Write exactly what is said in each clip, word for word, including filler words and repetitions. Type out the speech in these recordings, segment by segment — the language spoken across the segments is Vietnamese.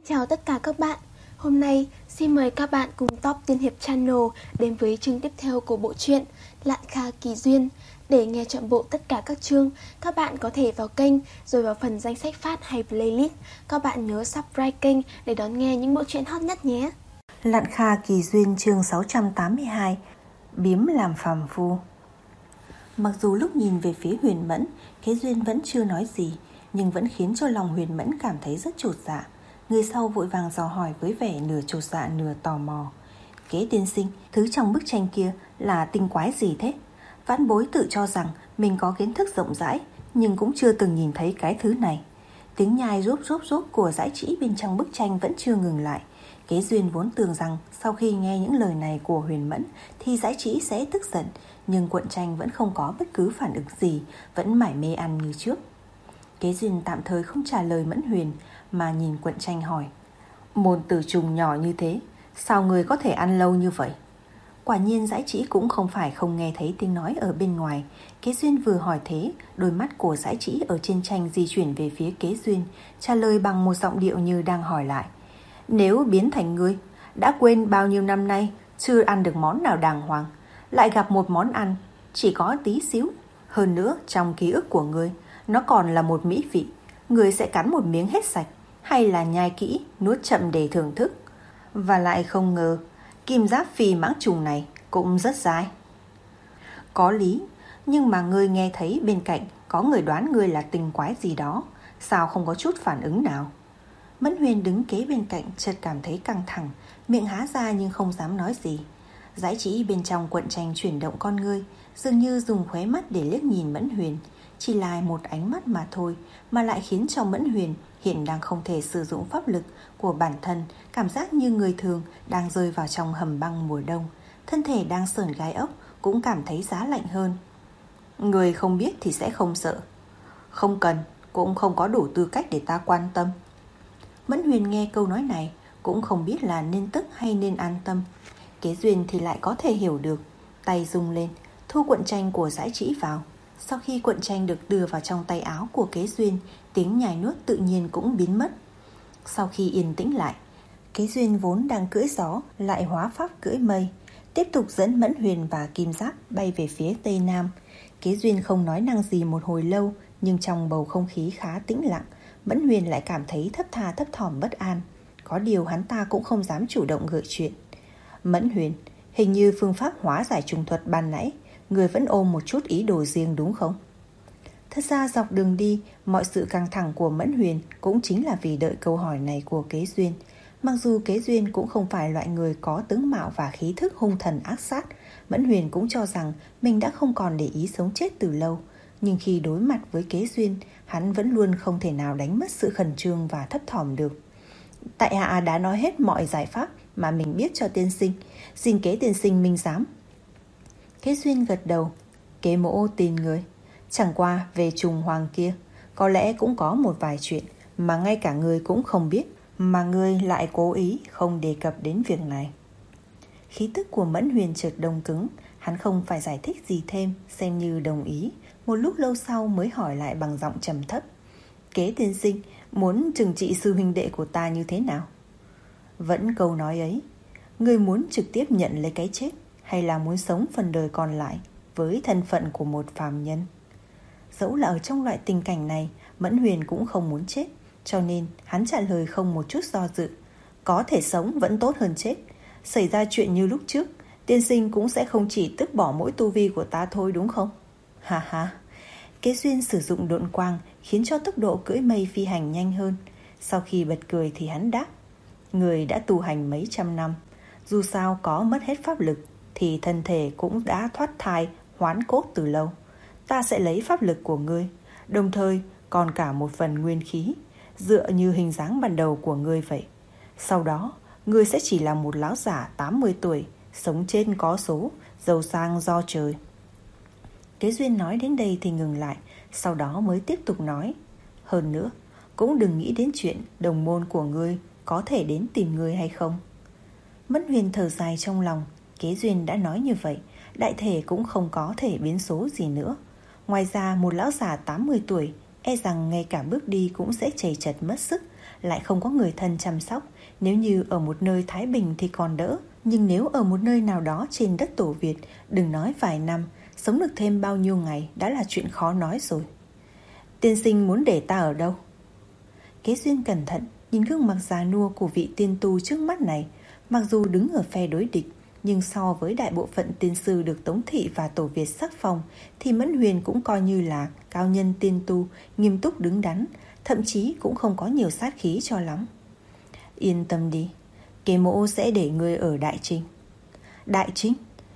Chào tất cả các bạn. Hôm nay xin mời các bạn cùng Top Tiên Hiệp Channel đến với chương tiếp theo của bộ truyện Lạn Kha Kỳ Duyên. Để nghe trọn bộ tất cả các chương, các bạn có thể vào kênh rồi vào phần danh sách phát hay playlist. Các bạn nhớ subscribe kênh để đón nghe những bộ truyện hot nhất nhé. Lạn Kha Kỳ Duyên chương sáu trăm tám mươi hai. Biếm làm phàm phu. Mặc dù lúc nhìn về phía Huyền Mẫn, Kế Duyên vẫn chưa nói gì, nhưng vẫn khiến cho lòng Huyền Mẫn cảm thấy rất chột dạ. Người sau vội vàng dò hỏi với vẻ nửa chột dạ nửa tò mò. Kế tiên sinh, thứ trong bức tranh kia là tinh quái gì thế? Vãn bối tự cho rằng mình có kiến thức rộng rãi, nhưng cũng chưa từng nhìn thấy cái thứ này. Tiếng nhai rốp rốp rốp của dãi trĩ bên trong bức tranh vẫn chưa ngừng lại. Kế Duyên vốn tưởng rằng sau khi nghe những lời này của Huyền Mẫn thì dãi trĩ sẽ tức giận, nhưng Quận Tranh vẫn không có bất cứ phản ứng gì, vẫn mải mê ăn như trước. Kế Duyên tạm thời không trả lời Mẫn Huyền, mà nhìn Quận Tranh hỏi: Môn tử trùng nhỏ như thế, sao người có thể ăn lâu như vậy? Quả nhiên dãi trĩ cũng không phải không nghe thấy tiếng nói ở bên ngoài. Kế Duyên vừa hỏi thế, đôi mắt của dãi trĩ ở trên tranh di chuyển về phía Kế Duyên, trả lời bằng một giọng điệu như đang hỏi lại: Nếu biến thành ngươi, đã quên bao nhiêu năm nay chưa ăn được món nào đàng hoàng, lại gặp một món ăn chỉ có tí xíu, hơn nữa trong ký ức của ngươi nó còn là một mỹ vị, ngươi sẽ cắn một miếng hết sạch, hay là nhai kỹ nuốt chậm để thưởng thức? Và lại không ngờ kim giáp phi mãng trùng này cũng rất dai. Có lý, nhưng mà ngươi nghe thấy bên cạnh có người đoán ngươi là tinh quái gì đó, sao không có chút phản ứng nào? Mẫn Huyền đứng kế bên cạnh chợt cảm thấy căng thẳng, miệng há ra nhưng không dám nói gì. Dãi trĩ bên trong Quận Tranh chuyển động con ngươi, dường như dùng khóe mắt để liếc nhìn Mẫn Huyền. Chỉ là một ánh mắt mà thôi, mà lại khiến cho Mẫn Huyền hiện đang không thể sử dụng pháp lực của bản thân, cảm giác như người thường đang rơi vào trong hầm băng mùa đông. Thân thể đang sởn gai ốc cũng cảm thấy giá lạnh hơn. Người không biết thì sẽ không sợ. Không cần, cũng không có đủ tư cách để ta quan tâm. Mẫn Huyền nghe câu nói này cũng không biết là nên tức hay nên an tâm. Kế Duyên thì lại có thể hiểu được, tay rung lên, thu Quận Tranh của dãi trĩ vào. Sau khi Quận Tranh được đưa vào trong tay áo của Kế Duyên, tiếng nhai nuốt tự nhiên cũng biến mất. Sau khi yên tĩnh lại, Kế Duyên vốn đang cưỡi gió lại hóa pháp cưỡi mây, tiếp tục dẫn Mẫn Huyền và Kim Giáp bay về phía tây nam. Kế Duyên không nói năng gì một hồi lâu, nhưng trong bầu không khí khá tĩnh lặng, Mẫn Huyền lại cảm thấy thấp tha thấp thỏm bất an. Có điều hắn ta cũng không dám chủ động gợi chuyện. Mẫn Huyền, hình như phương pháp hóa giải trùng thuật ban nãy người vẫn ôm một chút ý đồ riêng đúng không? Thật ra dọc đường đi, mọi sự căng thẳng của Mẫn Huyền cũng chính là vì đợi câu hỏi này của Kế Duyên. Mặc dù Kế Duyên cũng không phải loại người có tướng mạo và khí thức hung thần ác sát, Mẫn Huyền cũng cho rằng mình đã không còn để ý sống chết từ lâu. Nhưng khi đối mặt với Kế Duyên, hắn vẫn luôn không thể nào đánh mất sự khẩn trương và thấp thỏm được. Tại hạ đã nói hết mọi giải pháp mà mình biết cho tiên sinh, xin Kế tiên sinh minh giám. Kế Duyên gật đầu. Kế mỗ tin người. Chẳng qua về trùng hoàng kia, có lẽ cũng có một vài chuyện mà ngay cả ngươi cũng không biết, mà ngươi lại cố ý không đề cập đến việc này. Khí tức của Mẫn Huyền chợt đông cứng, hắn không phải giải thích gì thêm, xem như đồng ý. Một lúc lâu sau mới hỏi lại bằng giọng trầm thấp: Kế tiên sinh muốn trừng trị sư huynh đệ của ta như thế nào? Vẫn câu nói ấy, ngươi muốn trực tiếp nhận lấy cái chết, hay là muốn sống phần đời còn lại với thân phận của một phàm nhân? Dẫu là ở trong loại tình cảnh này, Mẫn Huyền cũng không muốn chết, cho nên hắn trả lời không một chút do dự: Có thể sống vẫn tốt hơn chết. Xảy ra chuyện như lúc trước, tiên sinh cũng sẽ không chỉ tước bỏ mỗi tu vi của ta thôi đúng không? Ha ha. Kế Duyên sử dụng độn quang khiến cho tốc độ cưỡi mây phi hành nhanh hơn. Sau khi bật cười thì hắn đáp: Người đã tu hành mấy trăm năm, dù sao có mất hết pháp lực thì thân thể cũng đã thoát thai hoán cốt từ lâu. Ta sẽ lấy pháp lực của ngươi, đồng thời còn cả một phần nguyên khí, dựa như hình dáng ban đầu của ngươi vậy. Sau đó ngươi sẽ chỉ là một lão giả tám mươi tuổi, sống chết có số, giàu sang do trời. Kế Duyên nói đến đây thì ngừng lại, sau đó mới tiếp tục nói: Hơn nữa, cũng đừng nghĩ đến chuyện đồng môn của ngươi có thể đến tìm ngươi hay không. Mẫn Huyền thở dài trong lòng, Kế Duyên đã nói như vậy, đại thể cũng không có thể biến số gì nữa. Ngoài ra một lão già tám mươi tuổi, e rằng ngay cả bước đi cũng sẽ chầy chật mất sức, lại không có người thân chăm sóc. Nếu như ở một nơi thái bình thì còn đỡ, nhưng nếu ở một nơi nào đó trên đất tổ Việt, đừng nói vài năm, sống được thêm bao nhiêu ngày đã là chuyện khó nói rồi. Tiên sinh muốn để ta ở đâu? Kế Duyên cẩn thận nhìn gương mặt già nua của vị tiên tu trước mắt này. Mặc dù đứng ở phe đối địch, nhưng so với đại bộ phận tiên sư được Tống Thị và Tổ Việt sắc phong, thì Mẫn Huyền cũng coi như là cao nhân tiên tu, nghiêm túc đứng đắn, thậm chí cũng không có nhiều sát khí cho lắm. Yên tâm đi, Kế mỗ sẽ để ngươi ở Đại Trinh. Đại Trinh?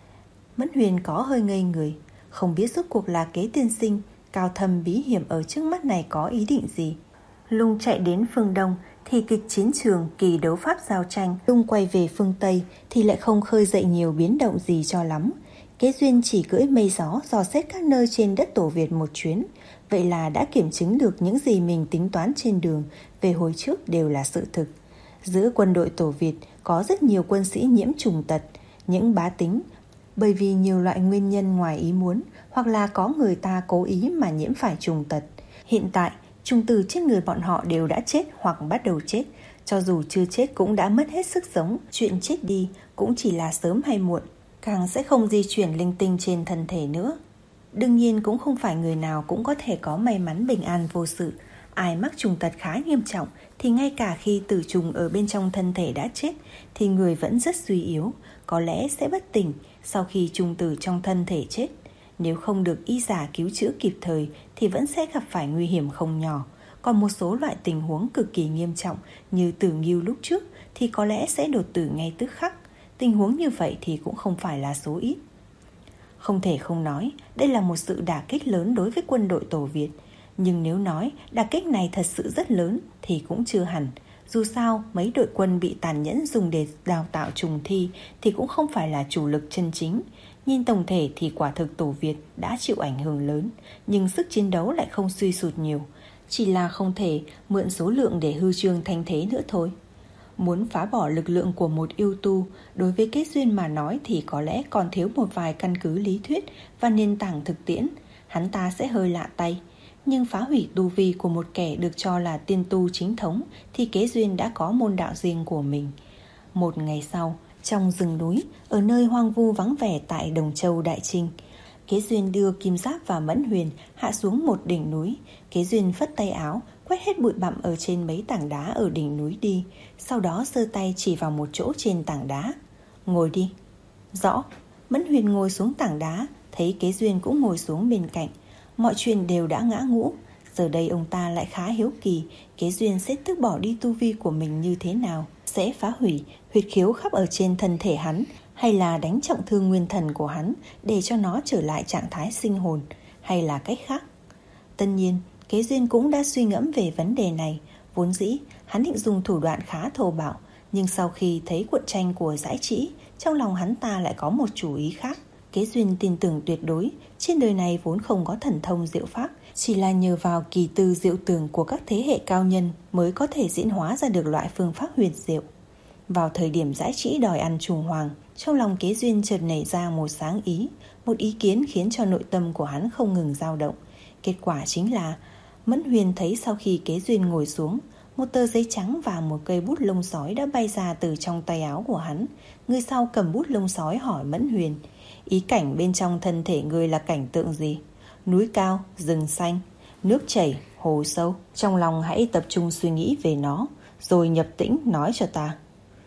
Mẫn Huyền có hơi ngây người, không biết rốt cuộc là Kế tiên sinh cao thâm bí hiểm ở trước mắt này có ý định gì. Lung chạy đến phương Đông thì kịch chiến trường kỳ đấu pháp giao tranh, lung quay về phương Tây thì lại không khơi dậy nhiều biến động gì cho lắm. Kế Duyên chỉ cưỡi mây gió dò xét các nơi trên đất Tổ Việt một chuyến. Vậy là đã kiểm chứng được những gì mình tính toán trên đường về hồi trước đều là sự thực. Giữa quân đội Tổ Việt có rất nhiều quân sĩ nhiễm trùng tật, những bá tính bởi vì nhiều loại nguyên nhân ngoài ý muốn, hoặc là có người ta cố ý mà nhiễm phải trùng tật. Hiện tại trùng tử trên người bọn họ đều đã chết hoặc bắt đầu chết, cho dù chưa chết cũng đã mất hết sức sống. Chuyện chết đi cũng chỉ là sớm hay muộn, càng sẽ không di chuyển linh tinh trên thân thể nữa. Đương nhiên cũng không phải người nào cũng có thể có may mắn bình an vô sự. Ai mắc trùng tật khá nghiêm trọng thì ngay cả khi tử trùng ở bên trong thân thể đã chết thì người vẫn rất suy yếu, có lẽ sẽ bất tỉnh sau khi trùng tử trong thân thể chết. Nếu không được y giả cứu chữa kịp thời thì vẫn sẽ gặp phải nguy hiểm không nhỏ. Còn một số loại tình huống cực kỳ nghiêm trọng như Tử Ngưu lúc trước thì có lẽ sẽ đột tử ngay tức khắc. Tình huống như vậy thì cũng không phải là số ít. Không thể không nói, đây là một sự đả kích lớn đối với quân đội Tổ Việt. Nhưng nếu nói đả kích này thật sự rất lớn thì cũng chưa hẳn. Dù sao, mấy đội quân bị tàn nhẫn dùng để đào tạo trùng thi thì cũng không phải là chủ lực chân chính. Nhìn tổng thể thì quả thực Tổ Việt đã chịu ảnh hưởng lớn, nhưng sức chiến đấu lại không suy sụt nhiều. Chỉ là không thể mượn số lượng để hư trương thanh thế nữa thôi. Muốn phá bỏ lực lượng của một yêu tu, đối với Kế Duyên mà nói thì có lẽ còn thiếu một vài căn cứ lý thuyết và nền tảng thực tiễn. Hắn ta sẽ hơi lạ tay. Nhưng phá hủy tu vi của một kẻ được cho là tiên tu chính thống thì Kế Duyên đã có môn đạo riêng của mình. Một ngày sau, trong rừng núi, ở nơi hoang vu vắng vẻ tại Đồng Châu Đại Trinh, Kế Duyên đưa Kim Giáp và Mẫn Huyền hạ xuống một đỉnh núi. Kế Duyên phất tay áo, quét hết bụi bặm ở trên mấy tảng đá ở đỉnh núi đi. Sau đó giơ tay chỉ vào một chỗ trên tảng đá. Ngồi đi. Rõ. Mẫn Huyền ngồi xuống tảng đá, thấy Kế Duyên cũng ngồi xuống bên cạnh. Mọi chuyện đều đã ngã ngũ. Giờ đây ông ta lại khá hiếu kỳ Kế Duyên sẽ tước bỏ đi tu vi của mình như thế nào. Sẽ phá hủy huyệt khiếu khắp ở trên thân thể hắn, hay là đánh trọng thương nguyên thần của hắn để cho nó trở lại trạng thái sinh hồn, hay là cách khác. Tất nhiên, Kế Duyên cũng đã suy ngẫm về vấn đề này. Vốn dĩ, hắn định dùng thủ đoạn khá thô bạo, nhưng sau khi thấy cuộn tranh của Dãi Trĩ, trong lòng hắn ta lại có một chủ ý khác. Kế Duyên tin tưởng tuyệt đối, trên đời này vốn không có thần thông diệu pháp, chỉ là nhờ vào kỳ tư diệu tưởng của các thế hệ cao nhân mới có thể diễn hóa ra được loại phương pháp huyền diệu. Vào thời điểm Dãi Trĩ đòi ăn trùng hoàng, trong lòng Kế Duyên chợt nảy ra một sáng ý, một ý kiến khiến cho nội tâm của hắn không ngừng dao động. Kết quả chính là Mẫn Huyền thấy sau khi Kế Duyên ngồi xuống, một tờ giấy trắng và một cây bút lông sói đã bay ra từ trong tay áo của hắn. Người sau cầm bút lông sói hỏi Mẫn Huyền: ý cảnh bên trong thân thể ngươi là cảnh tượng gì? Núi cao, rừng xanh, nước chảy, hồ sâu. Trong lòng hãy tập trung suy nghĩ về nó, rồi nhập tĩnh nói cho ta.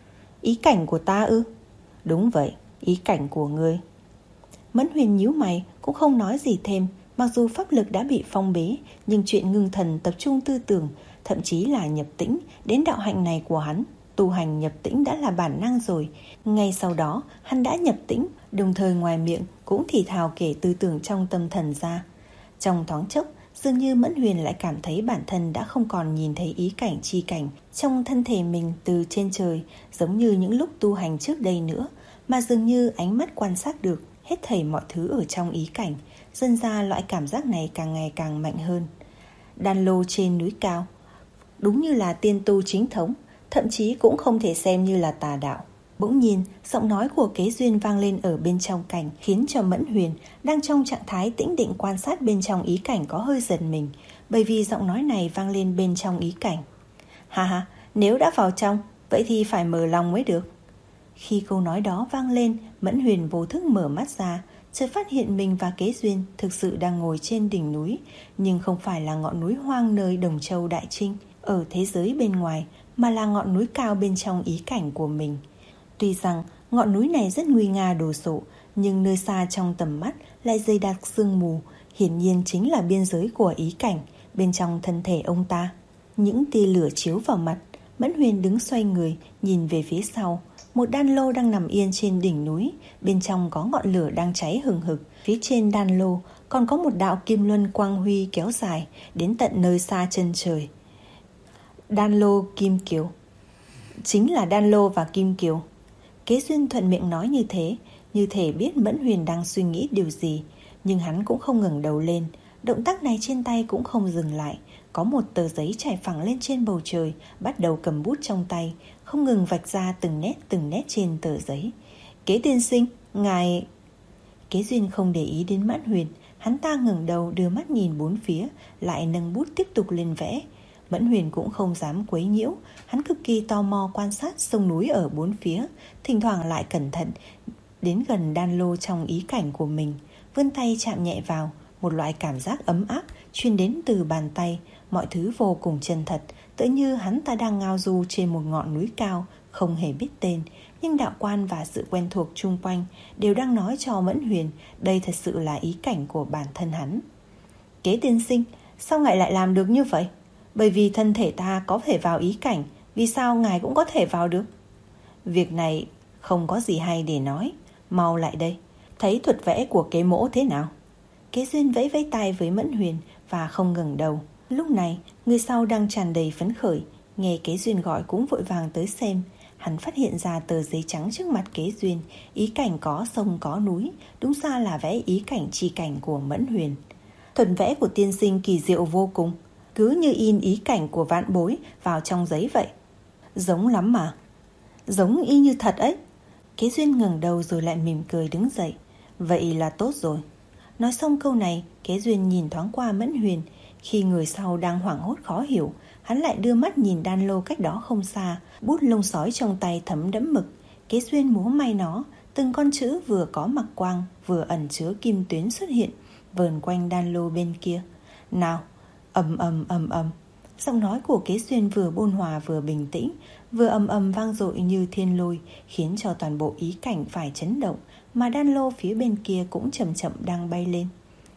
Ý cảnh của ta ư? Đúng vậy, ý cảnh của ngươi. Mẫn Huyền nhíu mày, cũng không nói gì thêm. Mặc dù pháp lực đã bị phong bế, nhưng chuyện ngưng thần tập trung tư tưởng, thậm chí là nhập tĩnh, đến đạo hạnh này của hắn, tu hành nhập tĩnh đã là bản năng rồi. Ngay sau đó, hắn đã nhập tĩnh, đồng thời ngoài miệng cũng thì thào kể tư tưởng trong tâm thần ra. Trong thoáng chốc, dường như Mẫn Huyền lại cảm thấy bản thân đã không còn nhìn thấy ý cảnh chi cảnh trong thân thể mình từ trên trời, giống như những lúc tu hành trước đây nữa, mà dường như ánh mắt quan sát được hết thảy mọi thứ ở trong ý cảnh. Dần ra loại cảm giác này càng ngày càng mạnh hơn. Đan lô trên núi cao, đúng như là tiên tu chính thống, thậm chí cũng không thể xem như là tà đạo. Bỗng nhiên, giọng nói của Kế Duyên vang lên ở bên trong cảnh, khiến cho Mẫn Huyền đang trong trạng thái tĩnh định quan sát bên trong ý cảnh có hơi giật mình, bởi vì giọng nói này vang lên bên trong ý cảnh. Ha ha, nếu đã vào trong, vậy thì phải mở lòng mới được. Khi câu nói đó vang lên, Mẫn Huyền vô thức mở mắt ra, chợt phát hiện mình và Kế Duyên thực sự đang ngồi trên đỉnh núi, nhưng không phải là ngọn núi hoang nơi Đồng Châu Đại Trinh ở thế giới bên ngoài, mà là ngọn núi cao bên trong ý cảnh của mình. Tuy rằng ngọn núi này rất nguy nga đồ sộ, nhưng nơi xa trong tầm mắt lại dày đặc sương mù, hiển nhiên chính là biên giới của ý cảnh bên trong thân thể ông ta. Những tia lửa chiếu vào mặt, Mẫn Huyền đứng xoay người, nhìn về phía sau. Một đan lô đang nằm yên trên đỉnh núi, bên trong có ngọn lửa đang cháy hừng hực. Phía trên đan lô còn có một đạo kim luân quang huy kéo dài đến tận nơi xa chân trời. Đan lô Kim Kiều. Chính là đan lô và Kim Kiều. Kế Duyên thuận miệng nói như thế, như thể biết Mẫn Huyền đang suy nghĩ điều gì, nhưng hắn cũng không ngẩng đầu lên. Động tác này trên tay cũng không dừng lại. Có một tờ giấy trải phẳng lên trên bầu trời, bắt đầu cầm bút trong tay, không ngừng vạch ra từng nét từng nét trên tờ giấy. Kế tiên sinh, ngài... Kế Duyên không để ý đến Mẫn Huyền, hắn ta ngẩng đầu đưa mắt nhìn bốn phía, lại nâng bút tiếp tục lên vẽ. Mẫn Huyền cũng không dám quấy nhiễu, hắn cực kỳ tò mò quan sát sông núi ở bốn phía, thỉnh thoảng lại cẩn thận đến gần đan lô trong ý cảnh của mình, vươn tay chạm nhẹ vào. Một loại cảm giác ấm áp truyền đến từ bàn tay, mọi thứ vô cùng chân thật, tựa như hắn ta đang ngao du trên một ngọn núi cao, không hề biết tên, nhưng đạo quan và sự quen thuộc chung quanh đều đang nói cho Mẫn Huyền đây thật sự là ý cảnh của bản thân hắn. Kế tiên sinh, sao ngài lại làm được như vậy? Bởi vì thân thể ta có thể vào ý cảnh, vì sao ngài cũng có thể vào được? Việc này không có gì hay để nói, mau lại đây, thấy thuật vẽ của Kế mỗ thế nào? Kế Duyên vẫy vẫy tay với Mẫn Huyền và không ngẩng đầu. Lúc này, người sau đang tràn đầy phấn khởi, nghe Kế Duyên gọi cũng vội vàng tới xem. Hắn phát hiện ra tờ giấy trắng trước mặt Kế Duyên, ý cảnh có sông có núi, đúng ra là vẽ ý cảnh chi cảnh của Mẫn Huyền. Thuật vẽ của tiên sinh kỳ diệu vô cùng, cứ như in ý cảnh của vạn bối vào trong giấy vậy. Giống lắm mà. Giống y như thật ấy. Kế Duyên ngẩng đầu rồi lại mỉm cười đứng dậy. Vậy là tốt rồi. Nói xong câu này, Kế Duyên nhìn thoáng qua Mẫn Huyền. Khi người sau đang hoảng hốt khó hiểu, hắn lại đưa mắt nhìn đan lô cách đó không xa. Bút lông sói trong tay thấm đẫm mực. Kế Duyên múa may nó, từng con chữ vừa có mặc quang, vừa ẩn chứa kim tuyến xuất hiện, vờn quanh đan lô bên kia. Nào, ầm ầm ầm ầm. Giọng nói của Kế Duyên vừa ôn hòa vừa bình tĩnh, vừa ầm ầm vang dội như thiên lôi, khiến cho toàn bộ ý cảnh phải chấn động, mà đan lô phía bên kia cũng chậm chậm đang bay lên.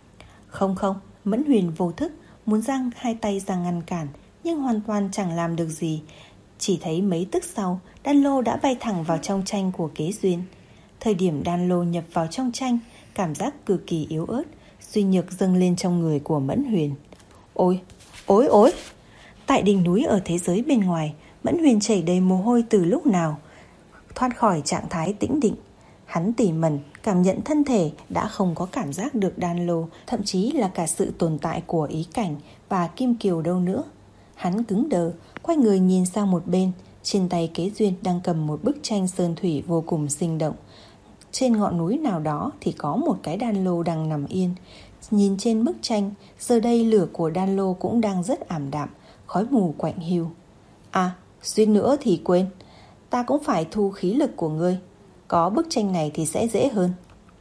Không không, Mẫn Huyền vô thức muốn giang hai tay ra ngăn cản, nhưng hoàn toàn chẳng làm được gì. Chỉ thấy mấy tức sau, đan lô đã bay thẳng vào trong tranh của Kế Duyên. Thời điểm đan lô nhập vào trong tranh, cảm giác cực kỳ yếu ớt, suy nhược dâng lên trong người của Mẫn Huyền. Ôi, ối ối! Tại đỉnh núi ở thế giới bên ngoài, Mẫn Huyền chảy đầy mồ hôi từ lúc nào thoát khỏi trạng thái tĩnh định. Hắn tỉ mẩn cảm nhận thân thể đã không có cảm giác được đan lô, thậm chí là cả sự tồn tại của ý cảnh và Kim Kiều đâu nữa. Hắn cứng đờ, quay người nhìn sang một bên. Trên tay Kế Duyên đang cầm một bức tranh sơn thủy vô cùng sinh động. Trên ngọn núi nào đó thì có một cái đan lô đang nằm yên. Nhìn trên bức tranh, giờ đây lửa của đan lô cũng đang rất ảm đạm, khói mù quạnh hiu. À, suýt nữa thì quên, ta cũng phải thu khí lực của ngươi. Có bức tranh này thì sẽ dễ hơn.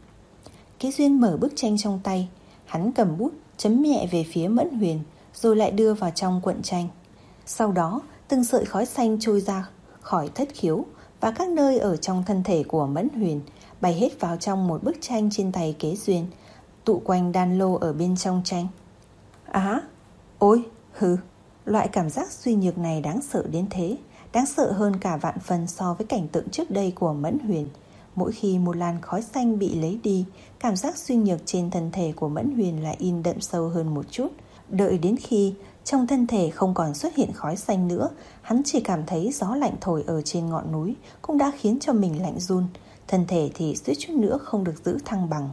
Kế Duyên mở bức tranh trong tay. Hắn cầm bút, chấm nhẹ về phía Mẫn Huyền, rồi lại đưa vào trong cuộn tranh. Sau đó, từng sợi khói xanh trôi ra khỏi thất khiếu và các nơi ở trong thân thể của Mẫn Huyền, bay hết vào trong một bức tranh trên tay Kế Duyên, tụ quanh đan lô ở bên trong tranh. Á, ôi, hừ, loại cảm giác suy nhược này đáng sợ đến thế, đáng sợ hơn cả vạn phần so với cảnh tượng trước đây của Mẫn Huyền. Mỗi khi một làn khói xanh bị lấy đi, cảm giác suy nhược trên thân thể của Mẫn Huyền lại in đậm sâu hơn một chút. Đợi đến khi trong thân thể không còn xuất hiện khói xanh nữa, hắn chỉ cảm thấy gió lạnh thổi ở trên ngọn núi cũng đã khiến cho mình lạnh run. Thân thể thì suýt chút nữa không được giữ thăng bằng.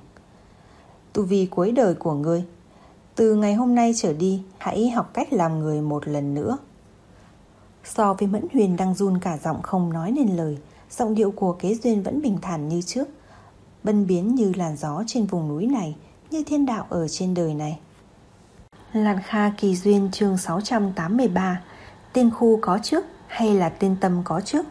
Tu vi cuối đời của ngươi, từ ngày hôm nay trở đi, hãy học cách làm người một lần nữa. So với Mẫn Huyền đang run cả giọng không nói nên lời, giọng điệu của Kế Duyên vẫn bình thản như trước, bân biến như làn gió trên vùng núi này, như thiên đạo ở trên đời này. Lạn Kha Kỳ Duyên chương sáu trăm tám mươi ba. tên Khu có trước hay là tên Tâm có trước?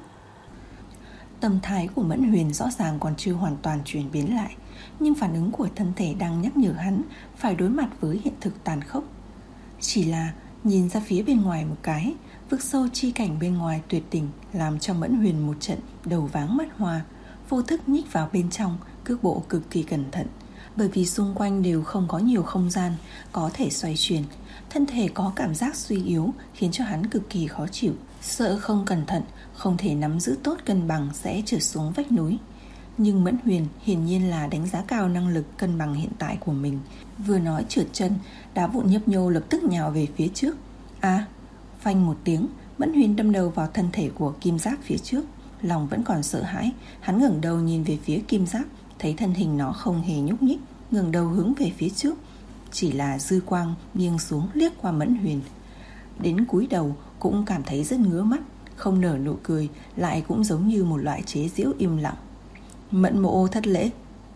Tâm thái của Mẫn Huyền rõ ràng còn chưa hoàn toàn chuyển biến lại, nhưng phản ứng của thân thể đang nhắc nhở hắn phải đối mặt với hiện thực tàn khốc. Chỉ là nhìn ra phía bên ngoài một cái, vực sâu chi cảnh bên ngoài tuyệt tình làm cho Mẫn Huyền một trận đầu váng mắt hoa, vô thức nhích vào bên trong, cước bộ cực kỳ cẩn thận. Bởi vì xung quanh đều không có nhiều không gian có thể xoay chuyển, thân thể có cảm giác suy yếu khiến cho hắn cực kỳ khó chịu, sợ không cẩn thận không thể nắm giữ tốt cân bằng sẽ trượt xuống vách núi. Nhưng Mẫn Huyền hiển nhiên là đánh giá cao năng lực cân bằng hiện tại của mình, vừa nói trượt chân, đá vụn nhấp nhô lập tức nhào về phía trước. À, phanh một tiếng, Mẫn Huyền đâm đầu vào thân thể của Kim Giáp phía trước. Lòng vẫn còn sợ hãi, hắn ngẩng đầu nhìn về phía Kim Giáp, thấy thân hình nó không hề nhúc nhích, ngẩng đầu hướng về phía trước, chỉ là dư quang nghiêng xuống liếc qua Mẫn Huyền. Đến cúi đầu cũng cảm thấy rất ngứa mắt, không nở nụ cười, lại cũng giống như một loại chế giễu im lặng. Mẫn mộ thất lễ.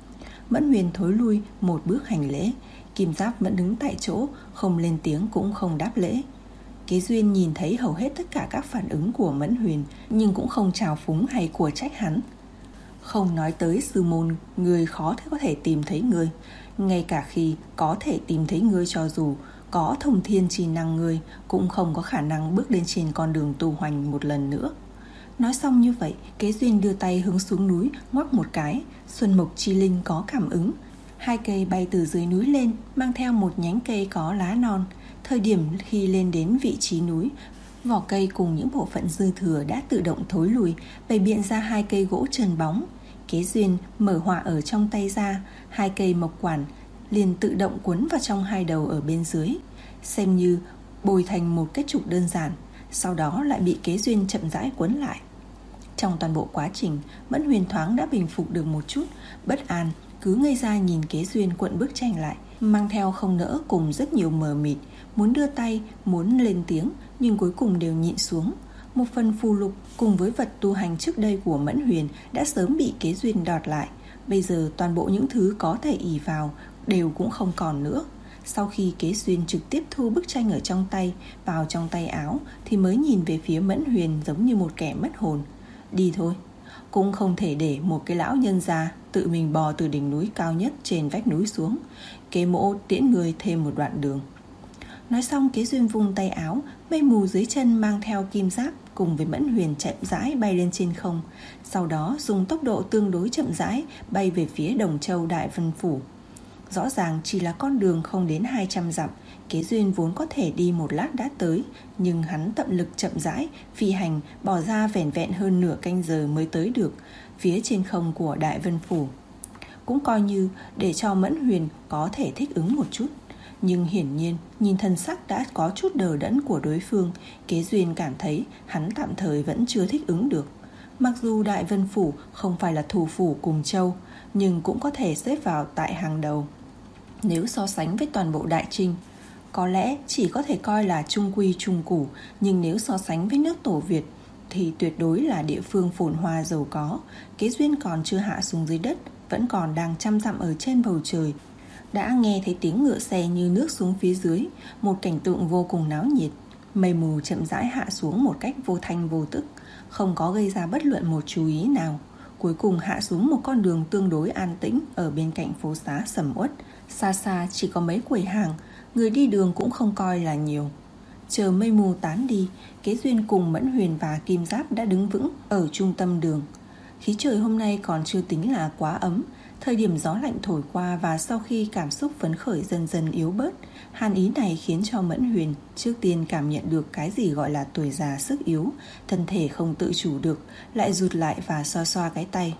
Mẫn Huyền thối lui một bước hành lễ. Kim Giáp vẫn đứng tại chỗ, không lên tiếng cũng không đáp lễ. Kế Duyên nhìn thấy hầu hết tất cả các phản ứng của Mẫn Huyền, nhưng cũng không trào phúng hay của trách hắn. Không nói tới sư môn, người khó thể có thể tìm thấy người. Ngay cả khi có thể tìm thấy người, cho dù có thông thiên chi năng, người cũng không có khả năng bước lên trên con đường tu hành một lần nữa. Nói xong như vậy, Kế Duyên đưa tay hướng xuống núi, ngoắc một cái. Xuân Mộc Chi Linh có cảm ứng, hai cây bay từ dưới núi lên, mang theo một nhánh cây có lá non. Thời điểm khi lên đến vị trí núi, vỏ cây cùng những bộ phận dư thừa đã tự động thối lùi, bày biện ra hai cây gỗ trơn bóng. Kế Duyên mở họa ở trong tay ra, hai cây mộc quản liền tự động quấn vào trong hai đầu ở bên dưới, xem như bồi thành một kết trục đơn giản, sau đó lại bị Kế Duyên chậm rãi quấn lại. Trong toàn bộ quá trình, Mẫn Huyền thoáng đã bình phục được một chút bất an, cứ ngây ra nhìn Kế Duyên cuộn bức tranh lại, mang theo không nỡ cùng rất nhiều mờ mịt, muốn đưa tay, muốn lên tiếng, nhưng cuối cùng đều nhịn xuống. Một phần phù lục cùng với vật tu hành trước đây của Mẫn Huyền đã sớm bị Kế Duyên đọt lại. Bây giờ toàn bộ những thứ có thể ỷ vào đều cũng không còn nữa. Sau khi Kế Duyên trực tiếp thu bức tranh ở trong tay vào trong tay áo, thì mới nhìn về phía Mẫn Huyền giống như một kẻ mất hồn. Đi thôi, cũng không thể để một cái lão nhân già tự mình bò từ đỉnh núi cao nhất trên vách núi xuống. Kế mỗ tiễn người thêm một đoạn đường. Nói xong, Kế Duyên vung tay áo, mây mù dưới chân mang theo Kim Giáp cùng với Mẫn Huyền chậm rãi bay lên trên không, sau đó dùng tốc độ tương đối chậm rãi bay về phía Đồng Châu Đại Vân Phủ. Rõ ràng chỉ là con đường không đến hai trăm dặm, Kế Duyên vốn có thể đi một lát đã tới, nhưng hắn tận lực chậm rãi phi hành, bỏ ra vẻn vẹn hơn nửa canh giờ mới tới được phía trên không của Đại Vân Phủ. Cũng coi như để cho Mẫn Huyền có thể thích ứng một chút. Nhưng hiển nhiên nhìn thân sắc đã có chút đờ đẫn của đối phương, Kế Duyên cảm thấy hắn tạm thời vẫn chưa thích ứng được. Mặc dù Đại Vân Phủ không phải là thủ phủ cùng châu, nhưng cũng có thể xếp vào tại hàng đầu. Nếu so sánh với toàn bộ Đại Trinh, có lẽ chỉ có thể coi là trung quy trung củ, nhưng nếu so sánh với nước Tổ Việt thì tuyệt đối là địa phương phồn hoa giàu có. Kế Duyên còn chưa hạ xuống dưới đất, vẫn còn đang trăm dặm ở trên bầu trời, đã nghe thấy tiếng ngựa xe như nước xuống phía dưới, một cảnh tượng vô cùng náo nhiệt. Mây mù chậm rãi hạ xuống một cách vô thanh vô tức, không có gây ra bất luận một chú ý nào. Cuối cùng hạ xuống một con đường tương đối an tĩnh ở bên cạnh phố xá sầm uất. Xa xa chỉ có mấy quầy hàng, người đi đường cũng không coi là nhiều. Chờ mây mù tán đi, Kế Duyên cùng Mẫn Huyền và Kim Giáp đã đứng vững ở trung tâm đường. Khí trời hôm nay còn chưa tính là quá ấm. Thời điểm gió lạnh thổi qua và sau khi cảm xúc phấn khởi dần dần yếu bớt, hàn ý này khiến cho Mẫn Huyền trước tiên cảm nhận được cái gì gọi là tuổi già sức yếu, thân thể không tự chủ được, lại rụt lại và xoa xoa cái tay.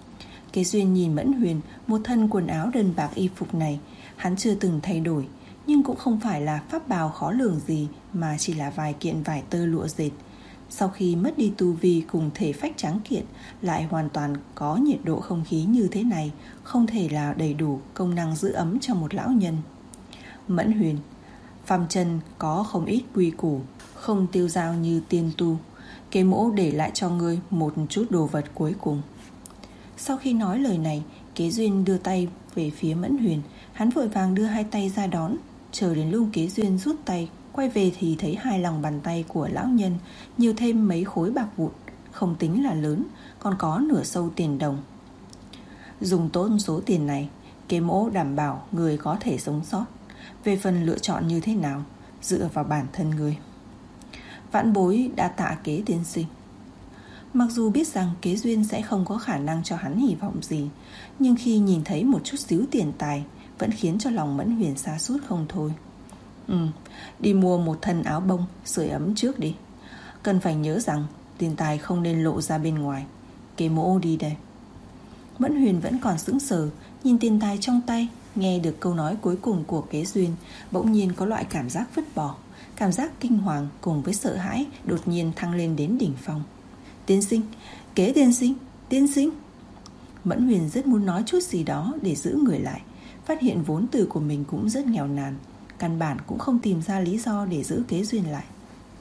Kế Duyên nhìn Mẫn Huyền, một thân quần áo đơn bạc y phục này, hắn chưa từng thay đổi, nhưng cũng không phải là pháp bào khó lường gì, mà chỉ là vài kiện vải tơ lụa dệt. Sau khi mất đi tu vi cùng thể phách trắng kiện, lại hoàn toàn có nhiệt độ không khí như thế này, không thể là đầy đủ công năng giữ ấm cho một lão nhân. Mẫn Huyền, phàm trần có không ít quy củ, không tiêu dao như tiên tu. Kế mỗ để lại cho ngươi một chút đồ vật cuối cùng. Sau khi nói lời này, Kế Duyên đưa tay về phía Mẫn Huyền. Hắn vội vàng đưa hai tay ra đón. Chờ đến lúc Kế Duyên rút tay Quay về thì thấy hai lòng bàn tay của lão nhân nhiều thêm mấy khối bạc vụn, không tính là lớn, còn có nửa sâu tiền đồng. Dùng tốt số tiền này, Kế Mỗ đảm bảo người có thể sống sót. Về phần lựa chọn như thế nào, dựa vào bản thân người. Vãn bối đã tạ Kế tiên sinh. Mặc dù biết rằng Kế Duyên sẽ không có khả năng cho hắn hy vọng gì, nhưng khi nhìn thấy một chút xíu tiền tài vẫn khiến cho lòng Mẫn Huyền sa sút không thôi. Ừ, đi mua một thân áo bông sưởi ấm trước đi. Cần phải nhớ rằng tiền tài không nên lộ ra bên ngoài. Kế Mỗ đi đây. Mẫn Huyền vẫn còn sững sờ nhìn tiền tài trong tay. Nghe được câu nói cuối cùng của Kế Duyên, bỗng nhiên có loại cảm giác vứt bỏ. Cảm giác kinh hoàng cùng với sợ hãi đột nhiên thăng lên đến đỉnh phong. Tiên sinh, Kế tiên sinh, tiên sinh. Mẫn Huyền rất muốn nói chút gì đó để giữ người lại. Phát hiện vốn từ của mình cũng rất nghèo nàn, căn bản cũng không tìm ra lý do để giữ Kế Duyên lại.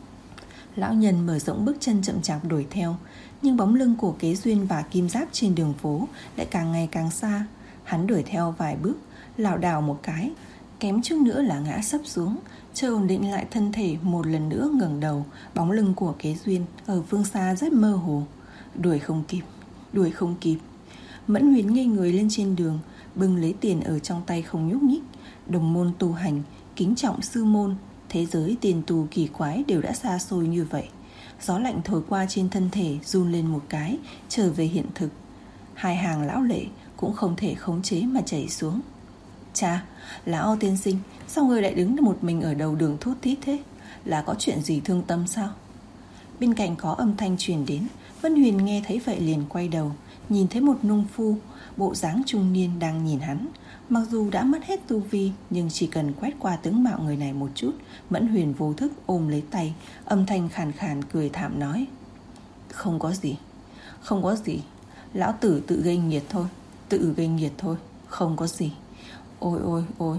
Lão nhân mở rộng bước chân chậm chạp đuổi theo, nhưng bóng lưng của Kế Duyên và Kim Giáp trên đường phố lại càng ngày càng xa. Hắn đuổi theo vài bước, lảo đảo một cái, kém chút nữa là ngã sấp xuống. Chờ ổn định lại thân thể, một lần nữa ngẩng đầu, bóng lưng của Kế Duyên ở phương xa rất mơ hồ. Đuổi không kịp, đuổi không kịp. Mẫn Huyền ngây người lên trên đường, bưng lấy tiền ở trong tay không nhúc nhích. Đồng môn tu hành, kính trọng sư môn, thế giới tiền tù kỳ quái đều đã xa xôi như vậy. Gió lạnh thổi qua trên thân thể, run lên một cái, trở về hiện thực. Hai hàng lão lệ cũng không thể khống chế mà chảy xuống. Chà, lão tiên sinh, sao người lại đứng một mình ở đầu đường thút thít thế? Là có chuyện gì thương tâm sao? Bên cạnh có âm thanh truyền đến. Vân Huyền nghe thấy vậy liền quay đầu, nhìn thấy một nông phu bộ dáng trung niên đang nhìn hắn. Mặc dù đã mất hết tu vi, nhưng chỉ cần quét qua tướng mạo người này một chút, Mẫn Huyền vô thức ôm lấy tay, âm thanh khàn khàn cười thảm nói: Không có gì, không có gì. Lão tử tự gây nghiệt thôi, tự gây nghiệt thôi, không có gì. Ôi ôi ôi.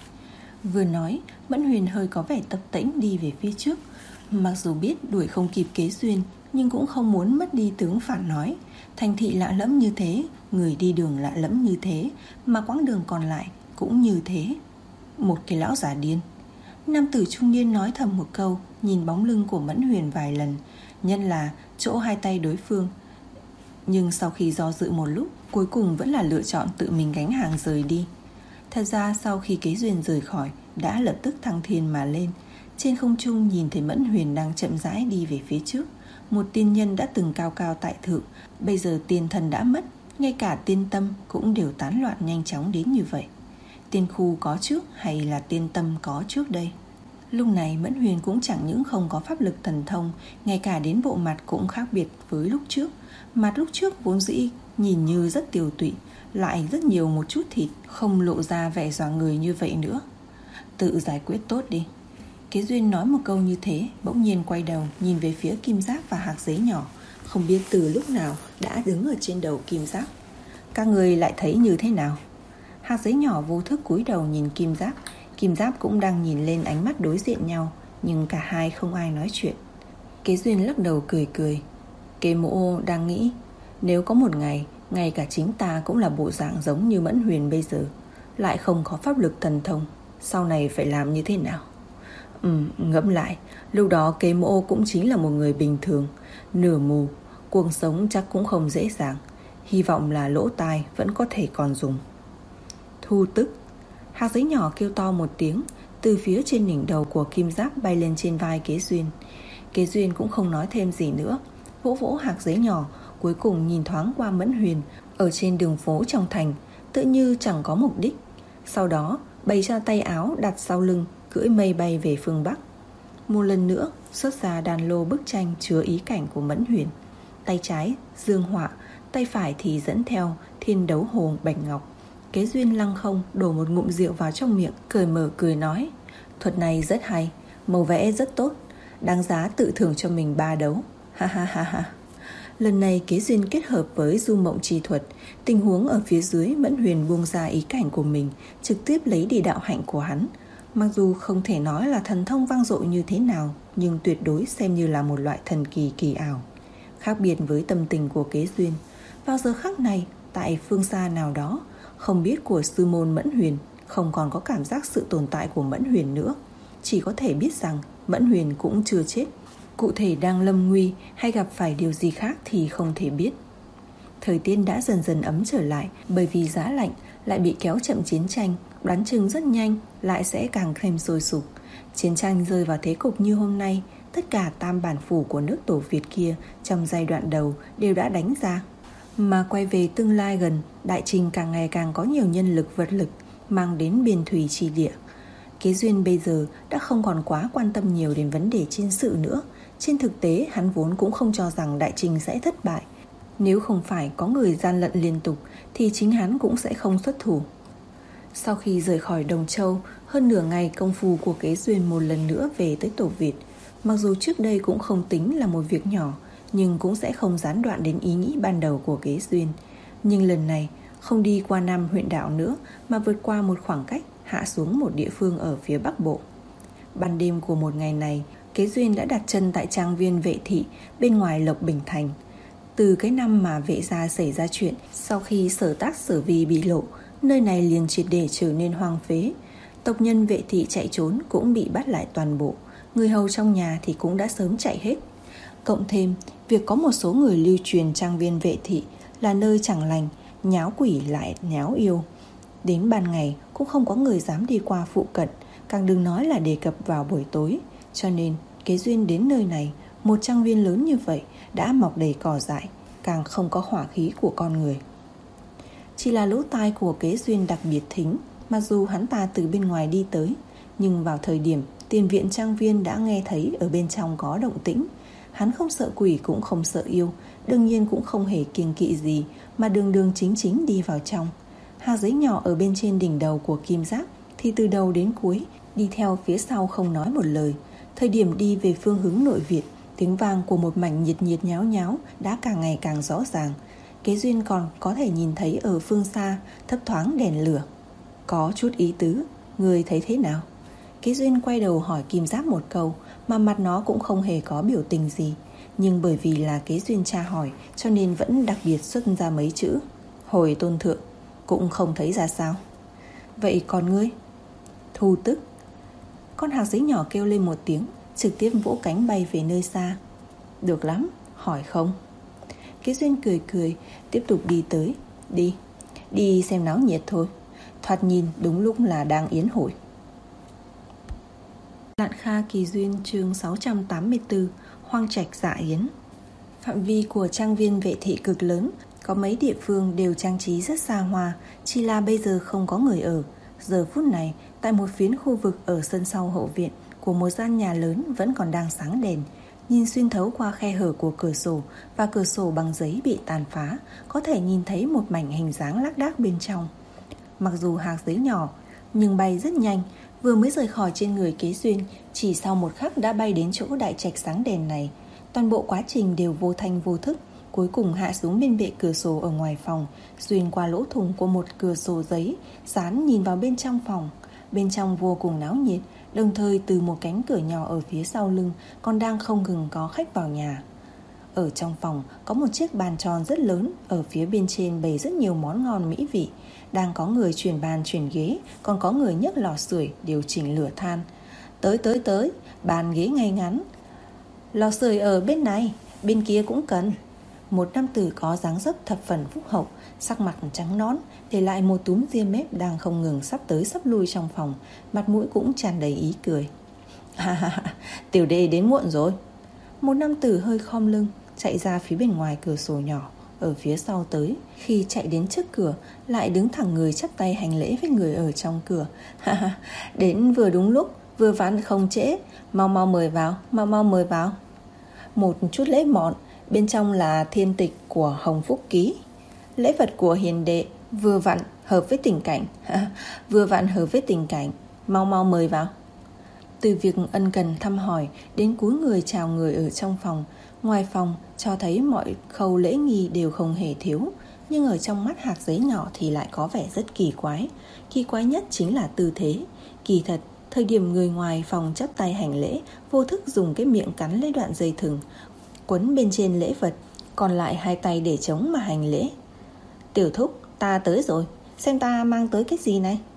Vừa nói, Mẫn Huyền hơi có vẻ tập tễnh đi về phía trước. Mặc dù biết đuổi không kịp Kế Duyên, nhưng cũng không muốn mất đi tướng phản nói. Thành thị lạ lẫm như thế, người đi đường lạ lẫm như thế, mà quãng đường còn lại cũng như thế. Một cái lão già điên. Nam tử trung niên nói thầm một câu, nhìn bóng lưng của Mẫn Huyền vài lần, nhân là chỗ hai tay đối phương. Nhưng sau khi do dự một lúc, cuối cùng vẫn là lựa chọn tự mình gánh hàng rời đi. Thật ra sau khi Kế Duyên rời khỏi, đã lập tức thăng thiên mà lên. Trên không trung nhìn thấy Mẫn Huyền đang chậm rãi đi về phía trước. Một tiên nhân đã từng cao cao tại thượng, bây giờ tiên thần đã mất, ngay cả tiên tâm cũng đều tán loạn nhanh chóng đến như vậy. Tiên khu có trước hay là tiên tâm có trước đây? Lúc này Mẫn Huyền cũng chẳng những không có pháp lực thần thông, ngay cả đến bộ mặt cũng khác biệt với lúc trước. Mặt lúc trước vốn dĩ nhìn như rất tiều tụy, lại rất nhiều một chút thịt, không lộ ra vẻ dọa người như vậy nữa. Tự giải quyết tốt đi. Kế Duyên nói một câu như thế, bỗng nhiên quay đầu nhìn về phía Kim Giáp và hạc giấy nhỏ, không biết từ lúc nào đã đứng ở trên đầu Kim Giáp. Các người lại thấy như thế nào? Hạc giấy nhỏ vô thức cúi đầu nhìn Kim Giáp. Kim Giáp cũng đang nhìn lên, ánh mắt đối diện nhau, nhưng cả hai không ai nói chuyện. Kế Duyên lắc đầu cười cười. Kế Mỗ đang nghĩ, nếu có một ngày, ngay cả chính ta cũng là bộ dạng giống như Mẫn Huyền bây giờ, lại không có pháp lực thần thông, sau này phải làm như thế nào? Ừ, ngẫm lại, lúc đó Kế Mỗ cũng chính là một người bình thường, nửa mù, cuộc sống chắc cũng không dễ dàng. Hy vọng là lỗ tai vẫn có thể còn dùng. Thu tức. Hạc giấy nhỏ kêu to một tiếng, từ phía trên đỉnh đầu của Kim Giáp bay lên trên vai Kế Duyên. Kế Duyên cũng không nói thêm gì nữa, vỗ vỗ hạc giấy nhỏ, cuối cùng nhìn thoáng qua Mẫn Huyền ở trên đường phố trong thành, tự như chẳng có mục đích. Sau đó bày ra tay áo đặt sau lưng, cưỡi mây bay về phương Bắc. Một lần nữa xuất ra đàn lô bức tranh chứa ý cảnh của Mẫn Huyền. Tay trái dương họa, tay phải thì dẫn theo thiên đấu hồ bạch ngọc. Kế Duyên lăng không đổ một ngụm rượu vào trong miệng, cười mở cười nói: Thuật này rất hay, màu vẽ rất tốt, đáng giá tự thưởng cho mình ba đấu. Ha ha ha ha. Lần này Kế Duyên kết hợp với du mộng chi thuật, tình huống ở phía dưới Mẫn Huyền buông ra ý cảnh của mình, trực tiếp lấy đi đạo hạnh của hắn. Mặc dù không thể nói là thần thông vang dội như thế nào, nhưng tuyệt đối xem như là một loại thần kỳ kỳ ảo. Khác biệt với tâm tình của Kế Duyên, vào giờ khắc này, tại phương xa nào đó, không biết của sư môn Mẫn Huyền, không còn có cảm giác sự tồn tại của Mẫn Huyền nữa. chỉ có thể biết rằng Mẫn Huyền cũng chưa chết. Cụ thể đang lâm nguy hay gặp phải điều gì khác thì không thể biết. Thời tiết đã dần dần ấm trở lại, bởi vì giá lạnh lại bị kéo chậm chiến tranh, đoán chừng rất nhanh lại sẽ càng thêm sôi sục. Chiến tranh rơi vào thế cục như hôm nay, tất cả tam bản phủ của nước Tổ Việt kia trong giai đoạn đầu đều đã đánh ra. Mà quay về tương lai gần, Đại Trình càng ngày càng có nhiều nhân lực vật lực mang đến biên thùy chi địa. Kế Duyên bây giờ đã không còn quá quan tâm nhiều đến vấn đề chiến sự nữa. Trên thực tế hắn vốn cũng không cho rằng Đại Trình sẽ thất bại. Nếu không phải có người gian lận liên tục thì chính hắn cũng sẽ không xuất thủ. Sau khi rời khỏi Đồng Châu, hơn nửa ngày công phu của Kế Duyên một lần nữa về tới Tổ Việt. Mặc dù trước đây cũng không tính là một việc nhỏ, nhưng cũng sẽ không gián đoạn đến ý nghĩ ban đầu của Kế Duyên. Nhưng lần này không đi qua năm huyện đảo nữa, mà vượt qua một khoảng cách, hạ xuống một địa phương ở phía Bắc Bộ. Ban đêm của một ngày này, Kế Duyên đã đặt chân tại trang viên Vệ Thị bên ngoài Lộc Bình Thành. Từ cái năm mà Vệ gia xảy ra chuyện, sau khi Sở Tác Sở Vi bị lộ, nơi này liền triệt để trở nên hoang phế. Tộc nhân Vệ Thị chạy trốn cũng bị bắt lại toàn bộ, người hầu trong nhà thì cũng đã sớm chạy hết. Cộng thêm việc có một số người lưu truyền trang viên Vệ Thị là nơi chẳng lành, nháo quỷ lại nháo yêu. Đến ban ngày cũng không có người dám đi qua phụ cận, càng đừng nói là đề cập vào buổi tối. Cho nên Kế Duyên đến nơi này, một trang viên lớn như vậy đã mọc đầy cỏ dại, càng không có hỏa khí của con người. Chỉ là lỗ tai của Kế Duyên đặc biệt thính, mặc dù hắn ta từ bên ngoài đi tới, nhưng vào thời điểm tiền viện trang viên đã nghe thấy ở bên trong có động tĩnh. Hắn không sợ quỷ cũng không sợ yêu, đương nhiên cũng không hề kiêng kỵ gì, mà đường đường chính chính đi vào trong. Hạt giấy nhỏ ở bên trên đỉnh đầu của Kim Giáp thì từ đầu đến cuối đi theo phía sau không nói một lời. Thời điểm đi về phương hướng nội Việt, tiếng vang của một mảnh nhiệt nhiệt nháo nháo đã càng ngày càng rõ ràng. Kế Duyên còn có thể nhìn thấy ở phương xa thấp thoáng đèn lửa. Có chút ý tứ, người thấy thế nào? Kế Duyên quay đầu hỏi Kim Giáp một câu, mà mặt nó cũng không hề có biểu tình gì. Nhưng bởi vì là Kế Duyên tra hỏi, cho nên vẫn đặc biệt xuất ra mấy chữ: hồi tôn thượng. Cũng không thấy ra sao. Vậy còn ngươi? Thu tức. Con hạc giấy nhỏ kêu lên một tiếng, trực tiếp vỗ cánh bay về nơi xa. Được lắm, hỏi không? Kế Duyên cười cười, tiếp tục đi tới. Đi, đi xem náo nhiệt thôi. Thoạt nhìn đúng lúc là đang yến hội. Lạn Kha Kỳ Duyên chương sáu trăm tám mươi tư. Hoang trạch dạ yến. Phạm vi của trang viên Vệ Thị cực lớn, có mấy địa phương đều trang trí rất xa hoa, chỉ là bây giờ không có người ở. Giờ phút này, tại một phiến khu vực ở sân sau hậu viện của một gian nhà lớn vẫn còn đang sáng đèn. Nhìn xuyên thấu qua khe hở của cửa sổ và cửa sổ bằng giấy bị tàn phá, có thể nhìn thấy một mảnh hình dáng lác đác bên trong. Mặc dù hạt giấy nhỏ, nhưng bay rất nhanh, vừa mới rời khỏi trên người Kế Duyên, chỉ sau một khắc đã bay đến chỗ đại trạch sáng đèn này. Toàn bộ quá trình đều vô thanh vô thức, cuối cùng hạ xuống bên bệ cửa sổ ở ngoài phòng, xuyên qua lỗ thủng của một cửa sổ giấy, dán nhìn vào bên trong phòng. Bên trong vô cùng náo nhiệt, đồng thời từ một cánh cửa nhỏ ở phía sau lưng còn đang không ngừng có khách vào nhà. Ở trong phòng có một chiếc bàn tròn rất lớn, ở phía bên trên bày rất nhiều món ngon mỹ vị. Đang có người chuyển bàn chuyển ghế, còn có người nhấc lò sưởi điều chỉnh lửa than. Tới tới tới, bàn ghế ngay ngắn. Lò sưởi ở bên này, bên kia cũng cần. Một nam tử có dáng dấp thập phần phúc hậu, sắc mặt trắng nõn, để lại một túm ria mép đang không ngừng sắp tới sắp lui trong phòng, mặt mũi cũng tràn đầy ý cười. Ha ha ha, tiểu đệ đến muộn rồi. Một nam tử hơi khom lưng, chạy ra phía bên ngoài cửa sổ nhỏ ở phía sau tới. Khi chạy đến trước cửa, lại đứng thẳng người chắp tay hành lễ với người ở trong cửa. Ha ha, đến vừa đúng lúc, vừa vặn không trễ, mau mau mời vào, mau mau mời vào. Một chút lễ mọn, bên trong là thiên tịch của Hồng Phúc Ký. Lễ vật của hiền đệ vừa vặn hợp với tình cảnh. Vừa vặn hợp với tình cảnh, mau mau mời vào. Từ việc ân cần thăm hỏi đến cúi người chào người ở trong phòng, ngoài phòng cho thấy mọi khâu lễ nghi đều không hề thiếu. Nhưng ở trong mắt hạt giấy nhỏ thì lại có vẻ rất kỳ quái. Kỳ quái nhất chính là tư thế. Kỳ thật, thời điểm người ngoài phòng chắp tay hành lễ, vô thức dùng cái miệng cắn lấy đoạn dây thừng quấn bên trên lễ vật, còn lại hai tay để trống mà hành lễ. Tiểu thúc, ta tới rồi, xem ta mang tới cái gì này.